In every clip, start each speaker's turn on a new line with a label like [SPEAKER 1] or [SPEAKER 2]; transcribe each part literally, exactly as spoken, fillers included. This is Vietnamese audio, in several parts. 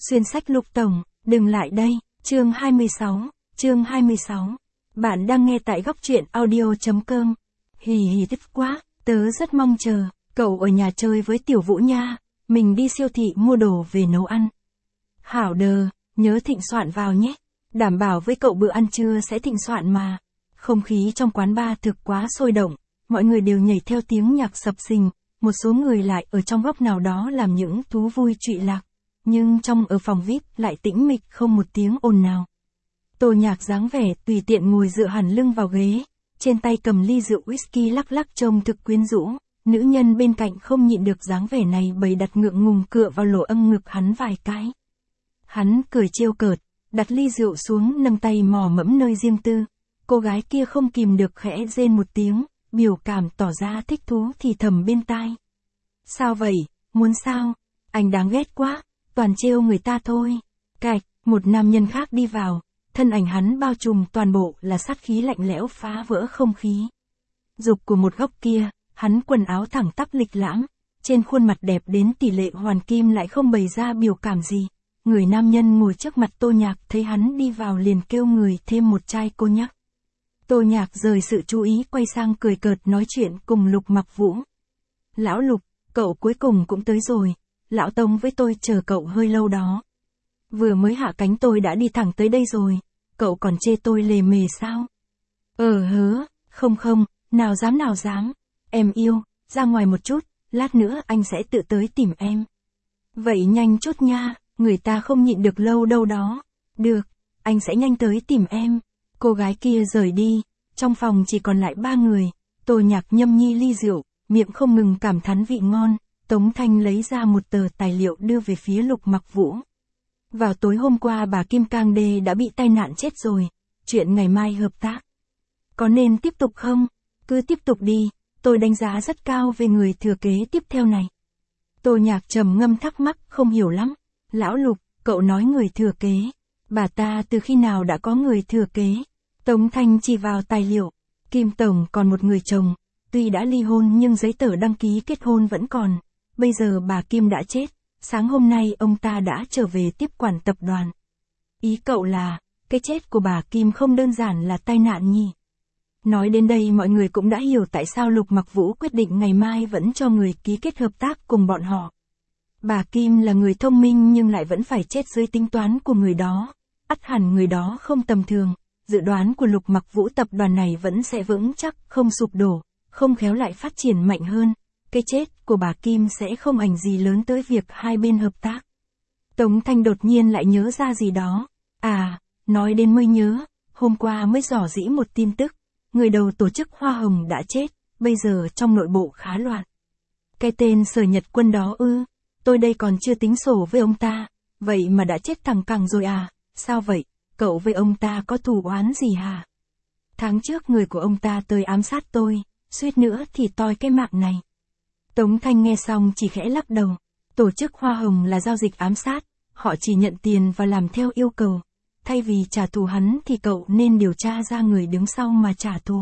[SPEAKER 1] Xuyên sách Lục Tổng, đừng lại đây, chương hai mươi sáu, chương hai mươi sáu. Bạn đang nghe tại góc truyện audio.com. Hì hì thích quá, tớ rất mong chờ, cậu ở nhà chơi với Tiểu Vũ nha, mình đi siêu thị mua đồ về nấu ăn. Hảo đờ, nhớ thịnh soạn vào nhé, đảm bảo với cậu bữa ăn trưa sẽ thịnh soạn mà. Không khí trong quán bar thực quá sôi động, mọi người đều nhảy theo tiếng nhạc sập sình, một số người lại ở trong góc nào đó làm những thú vui trụy lạc. Nhưng trong ở phòng vi ai pi lại tĩnh mịch không một tiếng ồn nào. Tô Nhạc dáng vẻ tùy tiện ngồi dựa hẳn lưng vào ghế, trên tay cầm ly rượu whisky lắc lắc trông thực quyến rũ, nữ nhân bên cạnh không nhịn được dáng vẻ này bày đặt ngượng ngùng cựa vào lỗ âm ngực hắn vài cái. Hắn cười trêu cợt, đặt ly rượu xuống nâng tay mò mẫm nơi riêng tư, cô gái kia không kìm được khẽ rên một tiếng, biểu cảm tỏ ra thích thú thì thầm bên tai. Sao vậy, muốn sao, anh đáng ghét quá. Toàn trêu người ta thôi. Cạch, một nam nhân khác đi vào, thân ảnh hắn bao trùm toàn bộ là sát khí lạnh lẽo phá vỡ không khí. Dục của một góc kia, hắn quần áo thẳng tắp lịch lãm, trên khuôn mặt đẹp đến tỷ lệ hoàn kim lại không bày ra biểu cảm gì. Người nam nhân ngồi trước mặt Tô Nhạc thấy hắn đi vào liền kêu người thêm một chai cô nhắc. Tô Nhạc rời sự chú ý quay sang cười cợt nói chuyện cùng Lục Mặc Vũ. Lão Lục, cậu cuối cùng cũng tới rồi. Lão Tống với tôi chờ cậu hơi lâu đó. Vừa mới hạ cánh tôi đã đi thẳng tới đây rồi, cậu còn chê tôi lề mề sao? Ờ hớ, không không, nào dám nào dám, em yêu, ra ngoài một chút, lát nữa anh sẽ tự tới tìm em. Vậy nhanh chút nha, người ta không nhịn được lâu đâu đó. Được, anh sẽ nhanh tới tìm em. Cô gái kia rời đi, trong phòng chỉ còn lại ba người, Tô Nhạc nhâm nhi ly rượu, miệng không ngừng cảm thán vị ngon. Tống Thanh lấy ra một tờ tài liệu đưa về phía Lục Mặc Vũ. Vào tối hôm qua bà Kim Cang Đê đã bị tai nạn chết rồi, chuyện ngày mai hợp tác. Có nên tiếp tục không? Cứ tiếp tục đi, tôi đánh giá rất cao về người thừa kế tiếp theo này. Tô Nhạc trầm ngâm thắc mắc không hiểu lắm. Lão Lục, cậu nói người thừa kế. Bà ta từ khi nào đã có người thừa kế? Tống Thanh chỉ vào tài liệu. Kim Tổng còn một người chồng, tuy đã ly hôn nhưng giấy tờ đăng ký kết hôn vẫn còn. Bây giờ bà Kim đã chết, sáng hôm nay ông ta đã trở về tiếp quản tập đoàn. Ý cậu là, cái chết của bà Kim không đơn giản là tai nạn nhỉ? Nói đến đây mọi người cũng đã hiểu tại sao Lục Mặc Vũ quyết định ngày mai vẫn cho người ký kết hợp tác cùng bọn họ. Bà Kim là người thông minh nhưng lại vẫn phải chết dưới tính toán của người đó. Ắt hẳn người đó không tầm thường, dự đoán của Lục Mặc Vũ tập đoàn này vẫn sẽ vững chắc, không sụp đổ, không khéo lại phát triển mạnh hơn. Cái chết của bà Kim sẽ không ảnh gì lớn tới việc hai bên hợp tác. Tống Thanh đột nhiên lại nhớ ra gì đó. À, nói đến mới nhớ, hôm qua mới dò dĩ một tin tức. Người đầu tổ chức Hoa Hồng đã chết, bây giờ trong nội bộ khá loạn. Cái tên Sở Nhật Quân đó ư, tôi đây còn chưa tính sổ với ông ta, vậy mà đã chết thẳng cẳng rồi à, sao vậy, cậu với ông ta có thù oán gì hả? Tháng trước người của ông ta tới ám sát tôi, suýt nữa thì toi cái mạng này. Tống Thanh nghe xong chỉ khẽ lắc đầu, tổ chức Hoa Hồng là giao dịch ám sát, họ chỉ nhận tiền và làm theo yêu cầu, thay vì trả thù hắn thì cậu nên điều tra ra người đứng sau mà trả thù.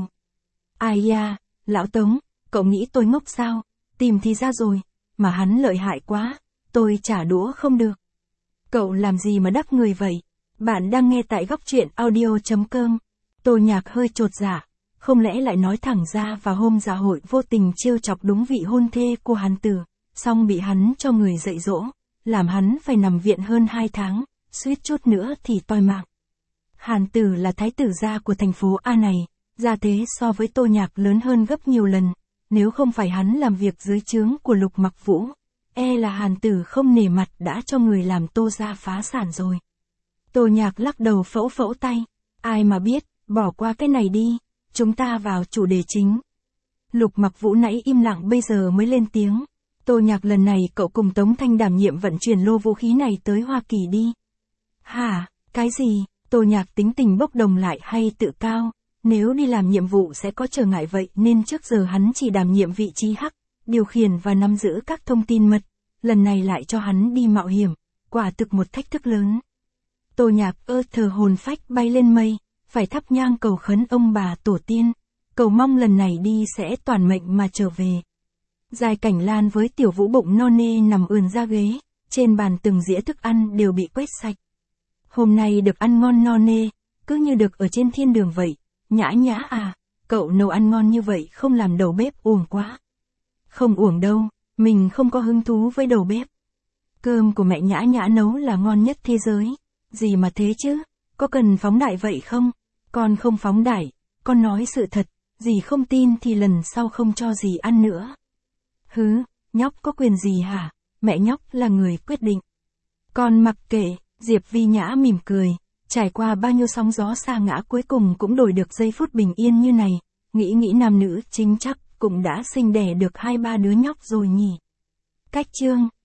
[SPEAKER 1] Ai da, lão Tống, cậu nghĩ tôi ngốc sao, tìm thì ra rồi, mà hắn lợi hại quá, tôi trả đũa không được. Cậu làm gì mà đắc người vậy? Bạn đang nghe tại góc truyện audio.com. Tô Nhạc hơi chột dạ. Không lẽ lại nói thẳng ra vào hôm dạ hội vô tình trêu chọc đúng vị hôn thê của Hàn Tử, xong bị hắn cho người dạy dỗ, làm hắn phải nằm viện hơn hai tháng, suýt chút nữa thì toi mạng. Hàn Tử là thái tử gia của thành phố A này, gia thế so với Tô Nhạc lớn hơn gấp nhiều lần, nếu không phải hắn làm việc dưới trướng của Lục Mặc Vũ, e là Hàn Tử không nể mặt đã cho người làm Tô gia phá sản rồi. Tô Nhạc lắc đầu phẫu phẫu tay, ai mà biết, bỏ qua cái này đi. Chúng ta vào chủ đề chính. Lục Mặc Vũ nãy im lặng bây giờ mới lên tiếng. Tô Nhạc lần này cậu cùng Tống Thanh đảm nhiệm vận chuyển lô vũ khí này tới Hoa Kỳ đi. Hả, cái gì? Tô Nhạc tính tình bốc đồng lại hay tự cao? Nếu đi làm nhiệm vụ sẽ có trở ngại vậy nên trước giờ hắn chỉ đảm nhiệm vị trí hắc, điều khiển và nắm giữ các thông tin mật. Lần này lại cho hắn đi mạo hiểm, quả thực một thách thức lớn. Tô Nhạc ơ thờ hồn phách bay lên mây. Phải thắp nhang cầu khấn ông bà tổ tiên, cầu mong lần này đi sẽ toàn mệnh mà trở về. Giai Cảnh Lan với Tiểu Vũ bụng no nê nằm ườn ra ghế, trên bàn từng dĩa thức ăn đều bị quét sạch. Hôm nay được ăn ngon no nê, cứ như được ở trên thiên đường vậy. Nhã Nhã à, cậu nấu ăn ngon như vậy không làm đầu bếp uổng quá. Không uổng đâu, mình không có hứng thú với đầu bếp. Cơm của mẹ Nhã Nhã nấu là ngon nhất thế giới. Gì mà thế chứ, có cần phóng đại vậy không? Con không phóng đại, con nói sự thật, dì không tin thì lần sau không cho dì ăn nữa. Hứ, nhóc có quyền gì hả? Mẹ nhóc là người quyết định. Con mặc kệ, Diệp Vi Nhã mỉm cười, trải qua bao nhiêu sóng gió sa ngã cuối cùng cũng đổi được giây phút bình yên như này, nghĩ nghĩ nam nữ chính chắc cũng đã sinh đẻ được hai ba đứa nhóc rồi nhỉ. Cách chương